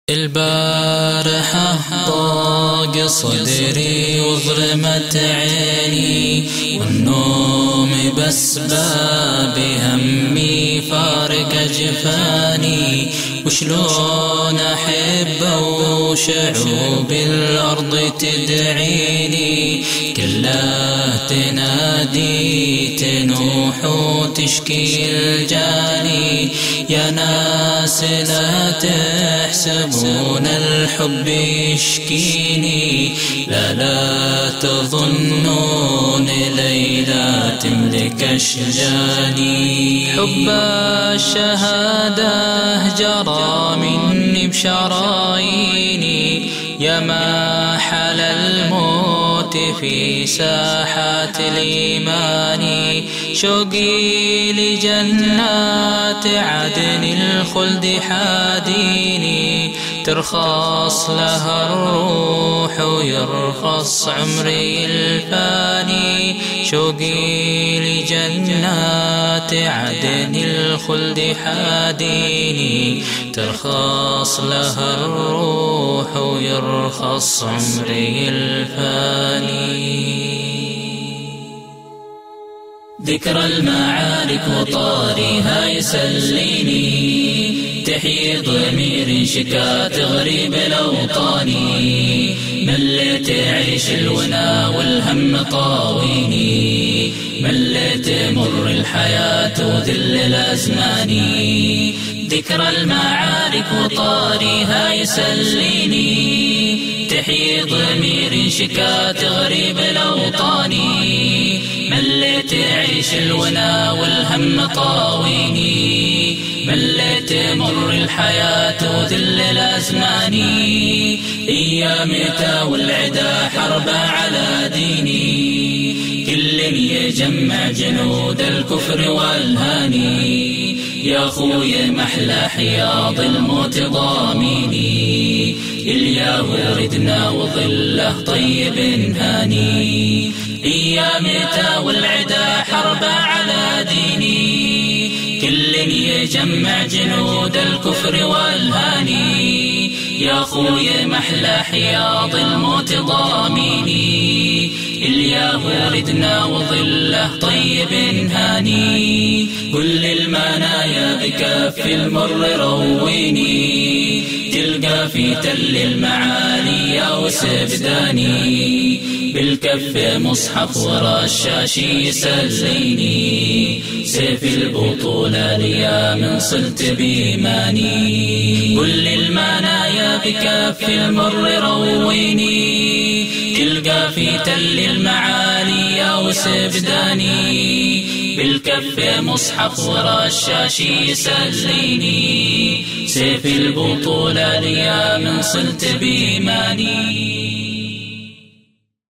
البارحة ضاق صدري وظلمت عيني، والنوم بأسباب همي فارق جفاني. وشلون أحب وشعوب الأرض تدعيني، كلها تنادي تنوح وتشكي الجاني. يا ناس لا تحسبون الحب يشكيني، لا تظنون ليلى تملك أشجاني. حب الشهادة جرى مني بشراييني، يا ما حل الموت في ساحات الإيمان. شوقي لجنات عدن الخلد حاديني، ترخص لها الروح ويرخص عمري الفاني. شوقي لجنات عدن الخلد حاديني، ترخص لها الروح ويرخص عمري الفاني. ذكرى المعارك وطاريها يسليني، تحيي ضمير شكا تغريب الأوطان. مليت عيش الونا والهم طاويني، مليت مر الحياة وذل الأزمان. ذكرى المعارك وطاريها يسليني، تحيي ضمير شكا تغريب الأوطان. مليت عيش الونا والهم طاويني، مليت مر الحياة وذل الأزمان. أيامتا والعدا حرب على ديني، كل يجمع جنود الكفر والهاني. يا خويا محلى حياض الموت ضاميني، اليا وردنا وظله طيب هاني. أيامتا والعدا حرب على ديني، كل يجمع جنود الكفر والهاني. يا خويا محلى حياض الموت ضاميني، اليا وردنا وظله طيب هاني. كل المنايا بكف المر رويني، تلقى في تل المعالي يا وسبداني. بالكف مصحف ورا الشاشي يسليني، سيف البطولة ليا من صلت بإيماني. كل المنايا بكف المر رويني، تلقى في تل المعالي يا وسبداني. بالكف مصحف ورا الشاشي يسليني، سيف البطولة ليا من صلت بإيماني.